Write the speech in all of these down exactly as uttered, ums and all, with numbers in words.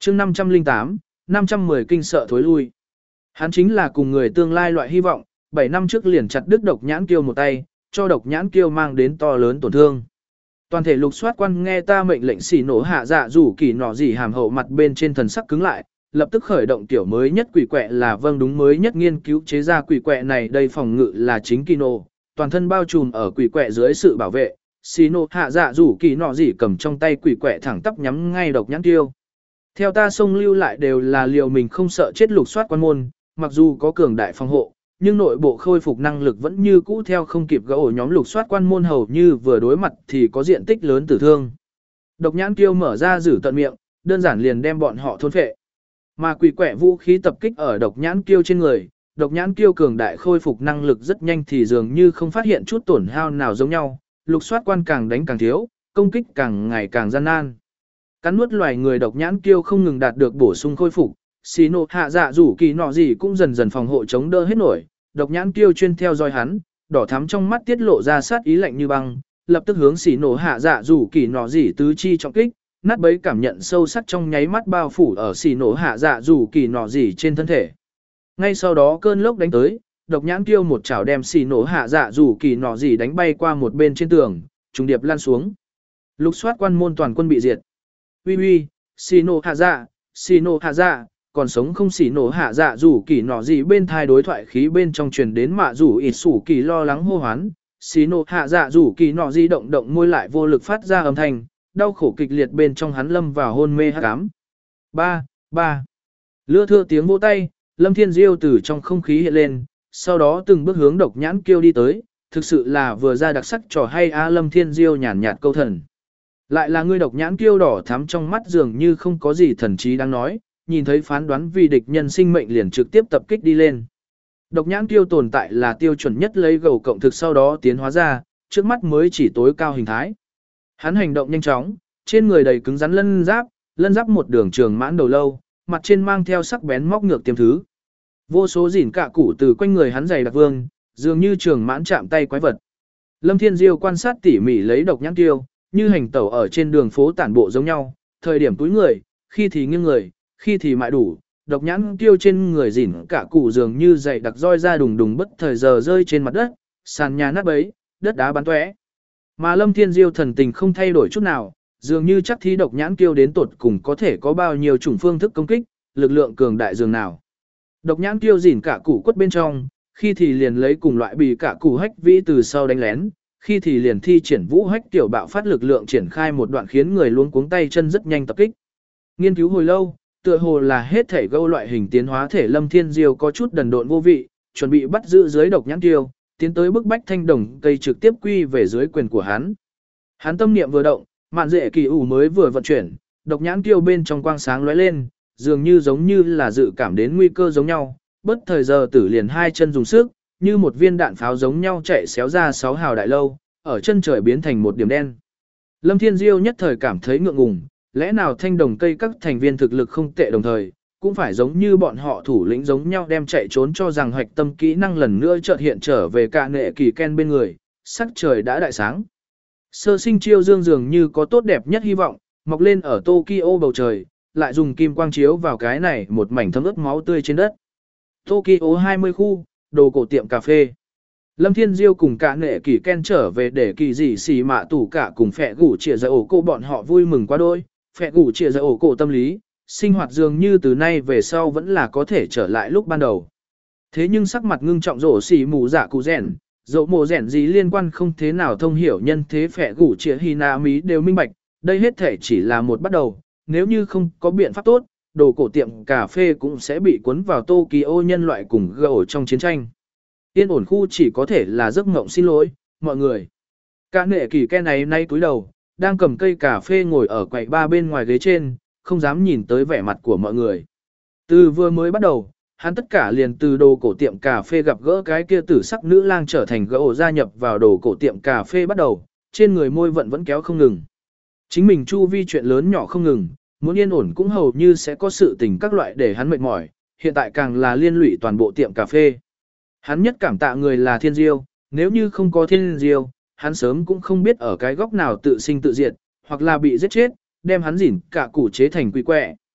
chương năm trăm lẻ tám, năm trăm mười kinh sợ thối lui. Hắn chính là cùng người tương lai loại hy vọng, bảy năm trước liền chặt đứt độc nhãn kiêu một tay, cho độc nhãn kiêu mang đến to lớn tổn thương. Toàn thể lục soát quan nghe ta mệnh lệnh xỉ nổ hạ dạ rủ kỳ nọ gì hàm hậu mặt bên trên thần sắc cứng lại, lập tức khởi động tiểu mới nhất quỷ quẹ là vâng đúng mới nhất nghiên cứu chế ra quỷ quẹ này đây phòng ngự là chính kỳ nổ, toàn thân bao trùm ở quỷ quẹ dưới sự bảo vệ, xỉ nổ hạ dạ rủ kỳ nọ gì cầm trong tay quỷ quẹ thẳng tắp nhắm ngay độc nhãn kiêu. Theo ta sông lưu lại đều là liều mình không sợ chết lục soát quan môn, mặc dù có cường đại phòng hộ, nhưng nội bộ khôi phục năng lực vẫn như cũ theo không kịp gỡ ổ nhóm lục soát quan môn hầu như vừa đối mặt thì có diện tích lớn tử thương. Độc nhãn kiêu mở ra giữ tận miệng, đơn giản liền đem bọn họ thôn phệ. Mà quỷ quẻ vũ khí tập kích ở độc nhãn kiêu trên người, độc nhãn kiêu cường đại khôi phục năng lực rất nhanh thì dường như không phát hiện chút tổn hao nào giống nhau, lục soát quan càng đánh càng thiếu, công kích càng ngày càng gian nan. Cắn nuốt loài người độc nhãn kiêu không ngừng đạt được bổ sung khôi phục, xì nộ hạ dạ rủ kỳ nọ gì cũng dần dần phòng hộ chống đỡ hết nổi, độc nhãn kiêu chuyên theo dõi hắn, đỏ thắm trong mắt tiết lộ ra sát ý lạnh như băng, lập tức hướng xì nộ hạ dạ rủ kỳ nọ gì tứ chi trọng kích, nát bấy cảm nhận sâu sắc trong nháy mắt bao phủ ở xì nộ hạ dạ rủ kỳ nọ gì trên thân thể. Ngay sau đó cơn lốc đánh tới, độc nhãn kiêu một chảo đem xì nộ hạ dạ rủ kỳ nọ gì đánh bay qua một bên trên tường, trùng điệp lan xuống. Lục soát quan môn toàn quân bị diệt. Uy uy, xì nộ hạ dạ, xì nộ hạ dạ, còn sống không xì nổ hạ dạ rủ kỳ nọ gì bên thai đối thoại khí bên trong truyền đến mạ rủ ịt sủ kỳ lo lắng hô hoán, xì nổ hạ dạ rủ kỳ nọ gì động động môi lại vô lực phát ra âm thanh, đau khổ kịch liệt bên trong hắn lâm vào hôn mê hắc ám. Ba, ba. Lưa thưa tiếng vỗ tay, Lâm Thiên Diêu từ trong không khí hiện lên, sau đó từng bước hướng độc nhãn kiêu đi tới, thực sự là vừa ra đặc sắc trò hay a. Lâm Thiên Diêu nhàn nhạt câu thần. Lại là ngươi độc nhãn kiêu đỏ thắm trong mắt dường như không có gì thần trí đang nói, nhìn thấy phán đoán vì địch nhân sinh mệnh liền trực tiếp tập kích đi lên. Độc nhãn kiêu tồn tại là tiêu chuẩn nhất lấy gầu cộng thực sau đó tiến hóa ra, trước mắt mới chỉ tối cao hình thái. Hắn hành động nhanh chóng, trên người đầy cứng rắn lân giáp, lân giáp một đường trường mãn đầu lâu, mặt trên mang theo sắc bén móc ngược tiêm thứ. Vô số rỉn cạ củ từ quanh người hắn dày đặc vương, dường như trường mãn chạm tay quái vật. Lâm Thiên Diêu quan sát tỉ mỉ lấy độc nhãn kiêu, như hành tẩu ở trên đường phố tản bộ giống nhau, thời điểm túi người, khi thì nghiêng người, khi thì mại đủ, độc nhãn kiêu trên người rỉn cả củ dường như dày đặc roi ra đùng đùng bất thời giờ rơi trên mặt đất, sàn nhà nát bấy, đất đá bắn tóe. Mà Lâm Thiên Diêu thần tình không thay đổi chút nào, dường như chắc thi độc nhãn kiêu đến tột cùng có thể có bao nhiêu chủng phương thức công kích, lực lượng cường đại dường nào. Độc nhãn kiêu rỉn cả củ quất bên trong, khi thì liền lấy cùng loại bì cả củ hách vĩ từ sau đánh lén, khi thì liền thi triển vũ hách tiểu bạo phát lực lượng triển khai một đoạn khiến người luống cuống tay chân rất nhanh tập kích. Nghiên cứu hồi lâu, tựa hồ là hết thể gâu loại hình tiến hóa thể Lâm Thiên Diêu có chút đần độn vô vị, chuẩn bị bắt giữ dưới độc nhãn kiêu, tiến tới bức bách thanh đồng cây trực tiếp quy về dưới quyền của hắn. Hắn tâm niệm vừa động, mạn dễ kỳ ủ mới vừa vận chuyển, độc nhãn kiêu bên trong quang sáng lóe lên, dường như giống như là dự cảm đến nguy cơ giống nhau, bất thời giờ tử liền hai chân dùng sức, như một viên đạn pháo giống nhau chạy xéo ra sáu hào đại lâu, ở chân trời biến thành một điểm đen. Lâm Thiên Diêu nhất thời cảm thấy ngượng ngùng, lẽ nào thanh đồng cây các thành viên thực lực không tệ đồng thời, cũng phải giống như bọn họ thủ lĩnh giống nhau đem chạy trốn cho rằng hoạch tâm kỹ năng lần nữa chợt hiện trở về cả nệ kỳ Ken bên người, sắc trời đã đại sáng. Sơ sinh chiêu dương dường như có tốt đẹp nhất hy vọng, mọc lên ở Tokyo bầu trời, lại dùng kim quang chiếu vào cái này một mảnh thấm ướt máu tươi trên đất. Tokyo hai mươi khu, đồ cổ tiệm cà phê. Lâm Thiên Diêu cùng cả nệ kỳ Ken trở về để kỳ dị xì mạ tủ cả cùng phẹ gủ trịa dạy ổ cô bọn họ vui mừng quá đôi, phẹ gủ trịa dạy ổ cổ tâm lý, sinh hoạt dường như từ nay về sau vẫn là có thể trở lại lúc ban đầu. Thế nhưng sắc mặt ngưng trọng rổ xì mù dạ cụ rèn, dẫu mồ rèn gì liên quan không thế nào thông hiểu nhân thế phẹ gủ trịa hina mí đều minh bạch, đây hết thể chỉ là một bắt đầu, nếu như không có biện pháp tốt, đồ cổ tiệm cà phê cũng sẽ bị cuốn vào Tokyo nhân loại cùng gầu trong chiến tranh. Yên ổn khu chỉ có thể là giấc mộng xin lỗi, mọi người. Cả nệ kỳ Ken này nay túi đầu, đang cầm cây cà phê ngồi ở quầy ba bên ngoài ghế trên, không dám nhìn tới vẻ mặt của mọi người. Từ vừa mới bắt đầu, hắn tất cả liền từ đồ cổ tiệm cà phê gặp gỡ cái kia tử sắc nữ lang trở thành gỗ gia nhập vào đồ cổ tiệm cà phê bắt đầu, trên người môi vận vẫn kéo không ngừng. Chính mình chu vi chuyện lớn nhỏ không ngừng, muốn yên ổn cũng hầu như sẽ có sự tình các loại để hắn mệt mỏi, hiện tại càng là liên lụy toàn bộ tiệm cà phê. Hắn nhất cảm tạ người là Thiên Diêu, nếu như không có Thiên Diêu, hắn sớm cũng không biết ở cái góc nào tự sinh tự diệt, hoặc là bị giết chết, đem hắn dỉn cả củ chế thành quỷ quẹ.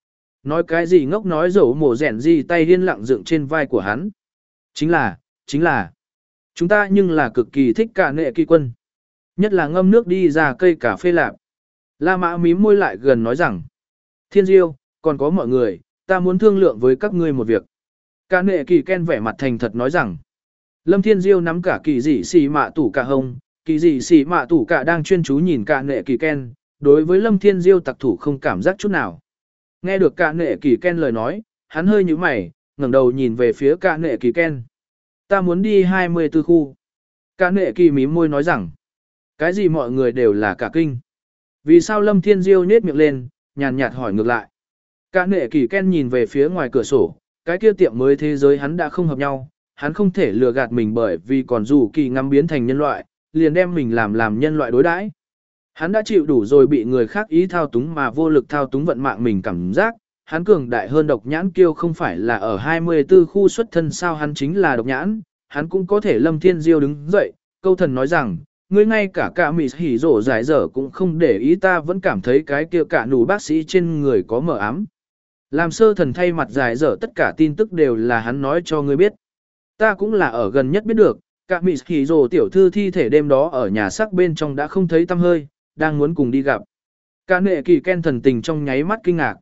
nói cái gì ngốc nói dẫu mổ rẻn gì tay điên lặng dựng trên vai của hắn. Chính là, chính là, chúng ta nhưng là cực kỳ thích cả nệ kỳ quân. Nhất là ngâm nước đi ra cây cà phê lạp. La Mã mím môi lại gần nói rằng, Thiên Diêu, còn có mọi người, ta muốn thương lượng với các ngươi một việc. Cả nệ kỳ Ken vẻ mặt thành thật nói rằng, Lâm Thiên Diêu nắm cả kỳ dị xì mạ tủ cả hông, kỳ dị xì mạ tủ cả đang chuyên chú nhìn cả nệ kỳ Ken, đối với Lâm Thiên Diêu tặc thủ không cảm giác chút nào. Nghe được cả nệ kỳ Ken lời nói, hắn hơi nhíu mày, ngẩng đầu nhìn về phía cả nệ kỳ Ken. Ta muốn đi hai mươi tư khu. Cả nệ kỳ mím môi nói rằng, cái gì mọi người đều là cả kinh. Vì sao Lâm Thiên Diêu nhếch miệng lên, nhàn nhạt hỏi ngược lại. Cả nệ kỳ Ken nhìn về phía ngoài cửa sổ, cái kia tiệm mới thế giới hắn đã không hợp nhau, hắn không thể lừa gạt mình bởi vì còn dù kỳ ngắm biến thành nhân loại, liền đem mình làm làm nhân loại đối đãi. Hắn đã chịu đủ rồi bị người khác ý thao túng mà vô lực thao túng vận mạng mình cảm giác, hắn cường đại hơn độc nhãn kiêu không phải là ở hai mươi tư khu xuất thân sao hắn chính là độc nhãn, hắn cũng có thể. Lâm Thiên Diêu đứng dậy, câu thần nói rằng, ngươi ngay cả cả mị hỉ rổ giải dở cũng không để ý, ta vẫn cảm thấy cái kia cả nụ bác sĩ trên người có mờ ám. Làm sơ thần thay mặt giải dở tất cả tin tức đều là hắn nói cho ngươi biết. Ta cũng là ở gần nhất biết được, cả mị hỉ rổ tiểu thư thi thể đêm đó ở nhà xác bên trong đã không thấy tăm hơi, đang muốn cùng đi gặp. Cả nệ kỳ Ken thần tình trong nháy mắt kinh ngạc.